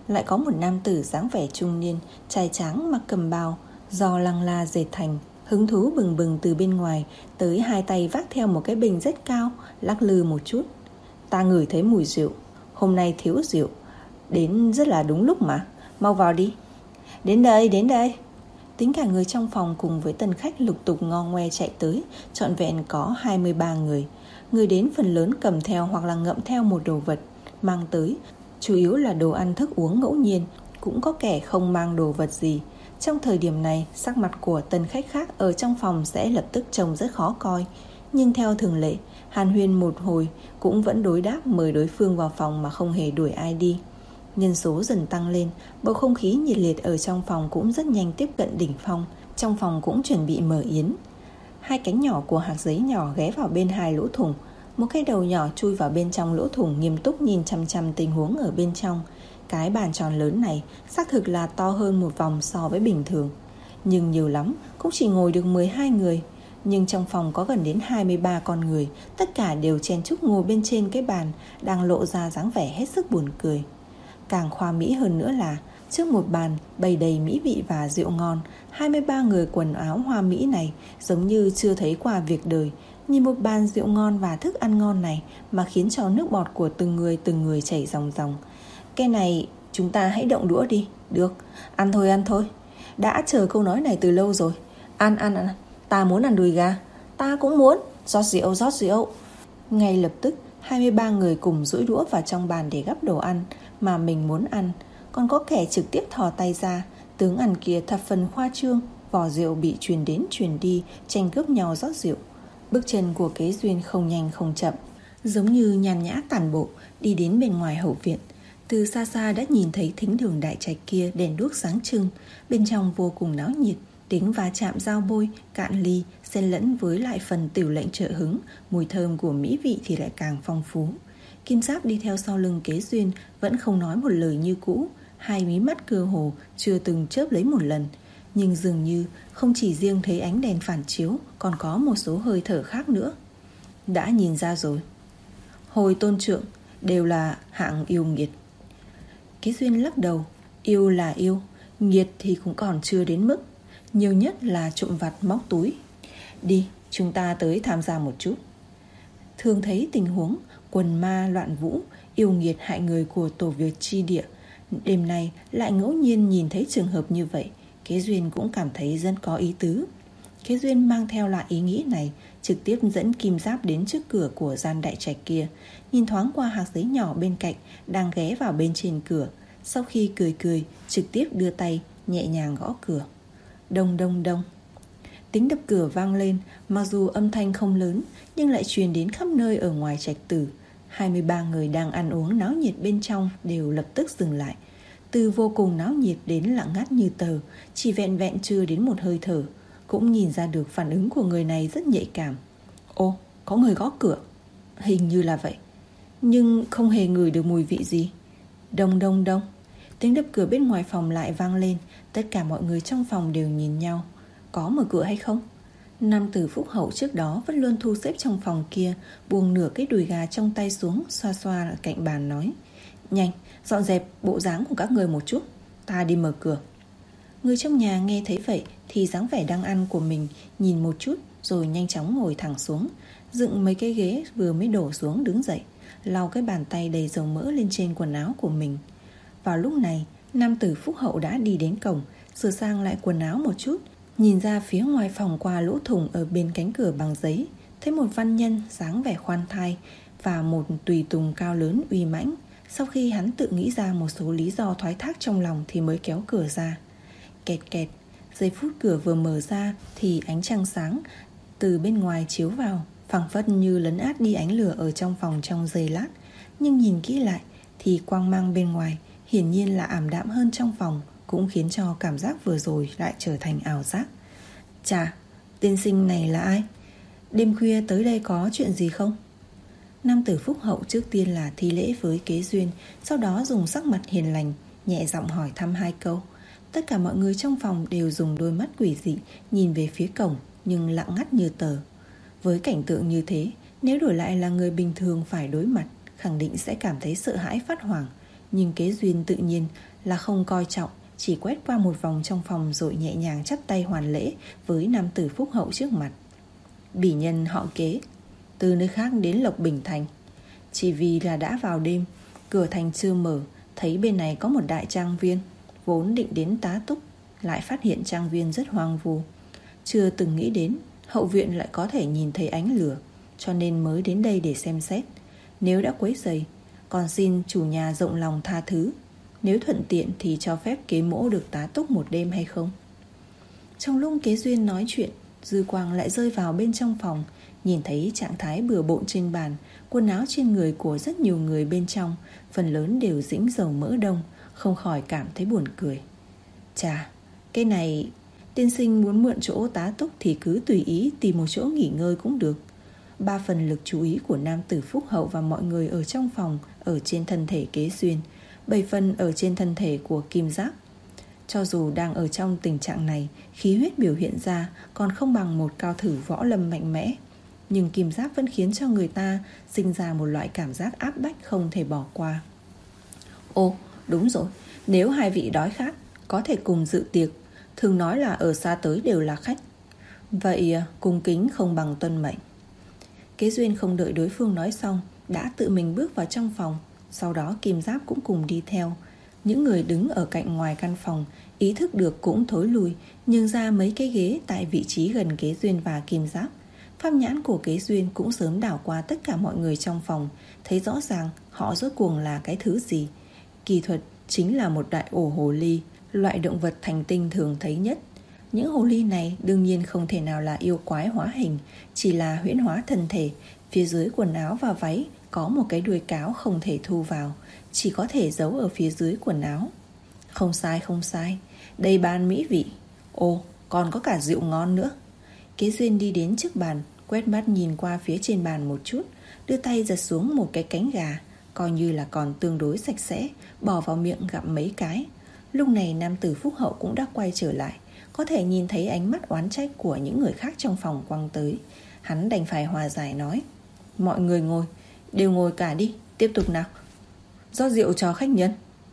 lại có một nam tử dáng vẻ trung niên, trai tráng mặc cầm bào do lăng la dệt thành, hứng thú bừng bừng từ bên ngoài tới, hai tay vác theo một cái bình rất cao, lắc lư một chút. Ta ngửi thấy mùi rượu, hôm nay thiếu rượu, đến rất là đúng lúc mà, mau vào đi. Đến đây, đến đây. Tính cả người trong phòng cùng với tân khách lục tục ngo ngoe chạy tới, trọn vẹn có hai mươi ba người. Người đến phần lớn cầm theo hoặc là ngậm theo một đồ vật mang tới, chủ yếu là đồ ăn thức uống ngẫu nhiên, cũng có kẻ không mang đồ vật gì. Trong thời điểm này, sắc mặt của tân khách khác ở trong phòng sẽ lập tức trông rất khó coi. Nhưng theo thường lệ, hàn huyên một hồi cũng vẫn đối đáp mời đối phương vào phòng mà không hề đuổi ai đi. Nhân số dần tăng lên, bầu không khí nhiệt liệt ở trong phòng cũng rất nhanh tiếp cận đỉnh phong. Trong phòng cũng chuẩn bị mở yến. Hai cánh nhỏ của hạt giấy nhỏ ghé vào bên hai lỗ thủng. Một cái đầu nhỏ chui vào bên trong lỗ thủng, nghiêm túc nhìn chăm chăm tình huống ở bên trong. Cái bàn tròn lớn này xác thực là to hơn một vòng so với bình thường, nhưng nhiều lắm cũng chỉ ngồi được mười hai người. Nhưng trong phòng có gần đến hai mươi ba con người, tất cả đều chen chúc ngồi bên trên cái bàn, đang lộ ra dáng vẻ hết sức buồn cười. Càng khoa mỹ hơn nữa là trước một bàn bày đầy mỹ vị và rượu ngon, hai mươi ba người quần áo hoa mỹ này giống như chưa thấy qua việc đời. Nhìn một bàn rượu ngon và thức ăn ngon này mà khiến cho nước bọt của từng người từng người chảy ròng ròng. Cái này chúng ta hãy động đũa đi. Được, ăn thôi ăn thôi. Đã chờ câu nói này từ lâu rồi. Ăn ăn ăn. Ta muốn ăn đùi gà. Ta cũng muốn. Rót rượu rót rượu. Ngay lập tức hai mươi ba người cùng duỗi đũa vào trong bàn để gắp đồ ăn mà mình muốn ăn. Còn có kẻ trực tiếp thò tay ra. Tướng ăn kia thập phần khoa trương. Vỏ rượu bị truyền đến truyền đi, tranh cướp nhau rót rượu. Bước chân của Kế Duyên không nhanh không chậm, giống như nhàn nhã tản bộ đi đến bên ngoài hậu viện. Từ xa xa đã nhìn thấy thính đường đại trạch kia đèn đuốc sáng trưng, bên trong vô cùng náo nhiệt, tiếng va chạm dao bôi, cạn ly xen lẫn với lại phần tiểu lệnh trợ hứng, mùi thơm của mỹ vị thì lại càng phong phú. Kim Giáp đi theo sau lưng Kế Duyên vẫn không nói một lời như cũ, hai mí mắt cơ hồ chưa từng chớp lấy một lần. Nhưng dường như không chỉ riêng thấy ánh đèn phản chiếu, còn có một số hơi thở khác nữa. Đã nhìn ra rồi. Hồi tôn trượng đều là hạng yêu nghiệt. Kế Duyên lắc đầu. Yêu là yêu, nghiệt thì cũng còn chưa đến mức. Nhiều nhất là trộm vặt móc túi. Đi, chúng ta tới tham gia một chút. Thường thấy tình huống quần ma loạn vũ, yêu nghiệt hại người của tổ Việt chi địa, đêm nay lại ngẫu nhiên nhìn thấy trường hợp như vậy. Kế Duyên cũng cảm thấy rất có ý tứ. Kế Duyên mang theo lại ý nghĩ này, trực tiếp dẫn Kim Giáp đến trước cửa của gian đại trạch kia, nhìn thoáng qua hạt giấy nhỏ bên cạnh đang ghé vào bên trên cửa. Sau khi cười cười, trực tiếp đưa tay nhẹ nhàng gõ cửa. Đông đông đông. Tiếng đập cửa vang lên, mặc dù âm thanh không lớn nhưng lại truyền đến khắp nơi ở ngoài trạch tử. hai mươi ba người đang ăn uống náo nhiệt bên trong đều lập tức dừng lại. Từ vô cùng náo nhiệt đến lặng ngắt như tờ, chỉ vẹn vẹn chưa đến một hơi thở, cũng nhìn ra được phản ứng của người này rất nhạy cảm. Ô, có người gõ cửa. Hình như là vậy, nhưng không hề ngửi được mùi vị gì. Đông đông đông. Tiếng đập cửa bên ngoài phòng lại vang lên. Tất cả mọi người trong phòng đều nhìn nhau. Có mở cửa hay không? Nam tử phúc hậu trước đó vẫn luôn thu xếp trong phòng kia, buông nửa cái đùi gà trong tay xuống, xoa xoa ở cạnh bàn nói: Nhanh, dọn dẹp bộ dáng của các người một chút, ta đi mở cửa. Người trong nhà nghe thấy vậy thì dáng vẻ đang ăn của mình nhìn một chút, rồi nhanh chóng ngồi thẳng xuống, dựng mấy cái ghế vừa mới đổ xuống đứng dậy, lau cái bàn tay đầy dầu mỡ lên trên quần áo của mình. Vào lúc này, nam tử phúc hậu đã đi đến cổng, sửa sang lại quần áo một chút, nhìn ra phía ngoài phòng qua lỗ thủng ở bên cánh cửa bằng giấy, thấy một văn nhân dáng vẻ khoan thai và một tùy tùng cao lớn uy mãnh. Sau khi hắn tự nghĩ ra một số lý do thoái thác trong lòng thì mới kéo cửa ra. Kẹt kẹt. Giây phút cửa vừa mở ra thì ánh trăng sáng từ bên ngoài chiếu vào, phảng phất như lấn át đi ánh lửa ở trong phòng trong giây lát. Nhưng nhìn kỹ lại thì quang mang bên ngoài hiển nhiên là ảm đạm hơn trong phòng, cũng khiến cho cảm giác vừa rồi lại trở thành ảo giác. Chà, tiên sinh này là ai? Đêm khuya tới đây có chuyện gì không? Nam tử phúc hậu trước tiên là thi lễ với Kế Duyên, sau đó dùng sắc mặt hiền lành nhẹ giọng hỏi thăm hai câu. Tất cả mọi người trong phòng đều dùng đôi mắt quỷ dị nhìn về phía cổng, nhưng lặng ngắt như tờ. Với cảnh tượng như thế, nếu đổi lại là người bình thường phải đối mặt, khẳng định sẽ cảm thấy sợ hãi phát hoảng. Nhưng Kế Duyên tự nhiên là không coi trọng, chỉ quét qua một vòng trong phòng rồi nhẹ nhàng chắp tay hoàn lễ với nam tử phúc hậu trước mặt. Bỉ nhân họ Kế, từ nơi khác đến Lộc Bình Thành. Chỉ vì là đã vào đêm, cửa thành chưa mở, thấy bên này có một đại trang viên, vốn định đến tá túc, lại phát hiện trang viên rất hoang vu. Chưa từng nghĩ đến hậu viện lại có thể nhìn thấy ánh lửa, cho nên mới đến đây để xem xét. Nếu đã quấy rầy, còn xin chủ nhà rộng lòng tha thứ. Nếu thuận tiện thì cho phép Kế mỗ được tá túc một đêm hay không? Trong lúc Kế Duyên nói chuyện, dư quang lại rơi vào bên trong phòng, nhìn thấy trạng thái bừa bộn trên bàn, quần áo trên người của rất nhiều người bên trong, phần lớn đều dính dầu mỡ đông, không khỏi cảm thấy buồn cười. Chà, cái này, tiên sinh muốn mượn chỗ tá túc thì cứ tùy ý tìm một chỗ nghỉ ngơi cũng được. Ba phần lực chú ý của nam tử phúc hậu và mọi người ở trong phòng ở trên thân thể Kế Duyên, bảy phần ở trên thân thể của Kim Giác. Cho dù đang ở trong tình trạng này, khí huyết biểu hiện ra còn không bằng một cao thủ võ lâm mạnh mẽ, nhưng Kim Giác vẫn khiến cho người ta sinh ra một loại cảm giác áp bách không thể bỏ qua. Ồ, đúng rồi, nếu hai vị đói khát, có thể cùng dự tiệc. Thường nói là ở xa tới đều là khách. Vậy cung kính không bằng tuân mệnh. Kế Duyên không đợi đối phương nói xong, đã tự mình bước vào trong phòng. Sau đó Kim Giáp cũng cùng đi theo. Những người đứng ở cạnh ngoài căn phòng ý thức được cũng thối lùi, nhường ra mấy cái ghế tại vị trí gần Kế Duyên và Kim Giáp. Pháp nhãn của Kế Duyên cũng sớm đảo qua tất cả mọi người trong phòng, thấy rõ ràng họ rốt cuộc là cái thứ gì. Kỳ thuật chính là một đại ổ hồ ly, loại động vật thành tinh thường thấy nhất. Những hồ ly này đương nhiên không thể nào là yêu quái hóa hình, chỉ là huyễn hóa thân thể. Phía dưới quần áo và váy có một cái đuôi cáo không thể thu vào, chỉ có thể giấu ở phía dưới quần áo. Không sai không sai, đây bàn mỹ vị. Ồ, còn có cả rượu ngon nữa. Kế Duyên đi đến trước bàn, quét mắt nhìn qua phía trên bàn một chút, đưa tay giật xuống một cái cánh gà, coi như là còn tương đối sạch sẽ, bỏ vào miệng gặm mấy cái. Lúc này nam tử phúc hậu cũng đã quay trở lại, có thể nhìn thấy ánh mắt oán trách của những người khác trong phòng quăng tới. Hắn đành phải hòa giải nói: mọi người ngồi, đều ngồi cả đi, tiếp tục nào, rót rượu cho khách nhân.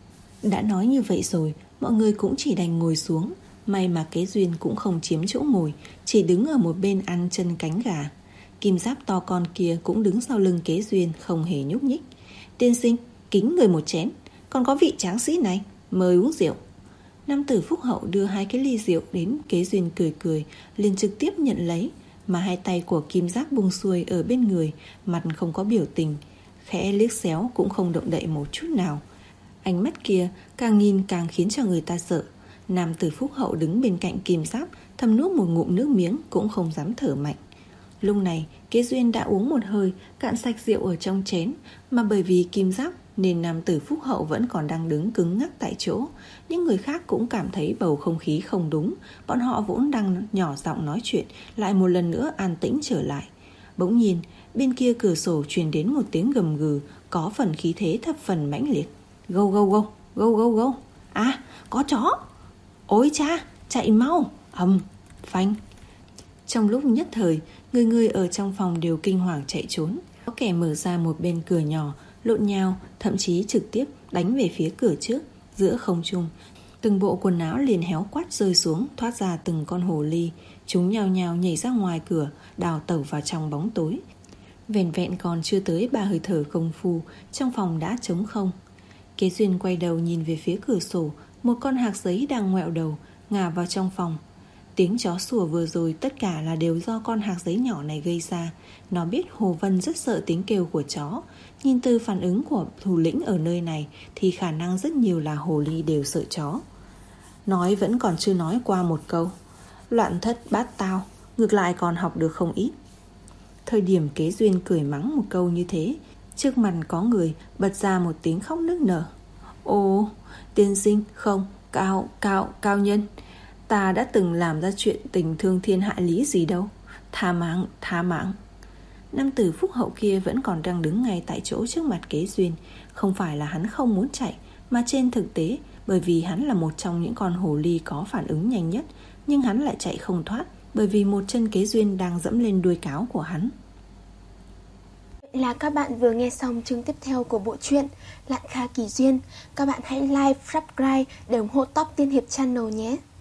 Đã nói như vậy rồi, mọi người cũng chỉ đành ngồi xuống. May mà Kế Duyên cũng không chiếm chỗ ngồi, chỉ đứng ở một bên ăn chân cánh gà. Kim Giáp to con kia cũng đứng sau lưng Kế Duyên, không hề nhúc nhích. Tiên sinh, kính người một chén, còn có vị tráng sĩ này, mời uống rượu. Nam tử phúc hậu đưa hai cái ly rượu đến, Kế Duyên cười cười, liền trực tiếp nhận lấy, mà hai tay của Kim Giác buông xuôi ở bên người, mặt không có biểu tình, khẽ liếc xéo cũng không động đậy một chút nào. Ánh mắt kia càng nhìn càng khiến cho người ta sợ. Nam tử phúc hậu đứng bên cạnh Kim Giáp, thầm nuốt một ngụm nước miếng cũng không dám thở mạnh. Lúc này Kế Duyên đã uống một hơi cạn sạch rượu ở trong chén, mà bởi vì Kim Giáp nên nam tử phúc hậu vẫn còn đang đứng cứng ngắc tại chỗ. Những người khác cũng cảm thấy bầu không khí không đúng, bọn họ vốn đang nhỏ giọng nói chuyện, lại một lần nữa an tĩnh trở lại. Bỗng nhiên bên kia cửa sổ truyền đến một tiếng gầm gừ, có phần khí thế thập phần mãnh liệt. Gâu gâu gâu, gâu gâu gâu. À, có chó. Ôi cha, chạy mau. Ầm, phanh. Trong lúc nhất thời, người người ở trong phòng đều kinh hoàng chạy trốn. Có kẻ mở ra một bên cửa nhỏ, lộn nhào, thậm chí trực tiếp đánh về phía cửa trước. Giữa không trung, từng bộ quần áo liền héo quát rơi xuống, thoát ra từng con hồ ly. Chúng nhào nhào nhảy ra ngoài cửa, đào tẩu vào trong bóng tối. Vẻn vẹn còn chưa tới ba hơi thở công phu, trong phòng đã trống không. Kế Duyên quay đầu nhìn về phía cửa sổ, một con hạc giấy đang ngoẹo đầu ngả vào trong phòng. Tiếng chó sủa vừa rồi tất cả là đều do con hạc giấy nhỏ này gây ra. Nó biết Hồ Vân rất sợ tiếng kêu của chó. Nhìn từ phản ứng của thủ lĩnh ở nơi này thì khả năng rất nhiều là hồ ly đều sợ chó. Nói vẫn còn chưa nói qua một câu, loạn thất bát tao, ngược lại còn học được không ít. Thời điểm Kế Duyên cười mắng một câu như thế, trước mặt có người bật ra một tiếng khóc nức nở. Ồ, tiên sinh, không, cao, cao, cao nhân, ta đã từng làm ra chuyện tình thương thiên hạ lý gì đâu. Tha mạng, tha mạng. Nam tử phúc hậu kia vẫn còn đang đứng ngay tại chỗ trước mặt Kế Duyên. Không phải là hắn không muốn chạy, mà trên thực tế bởi vì hắn là một trong những con hồ ly có phản ứng nhanh nhất, nhưng hắn lại chạy không thoát, bởi vì một chân Kế Duyên đang dẫm lên đuôi cáo của hắn. là các bạn vừa nghe xong chương tiếp theo của bộ truyện Lạn Kha Kỳ Duyên. Các bạn hãy like, subscribe để ủng hộ Top Tiên Hiệp Channel nhé.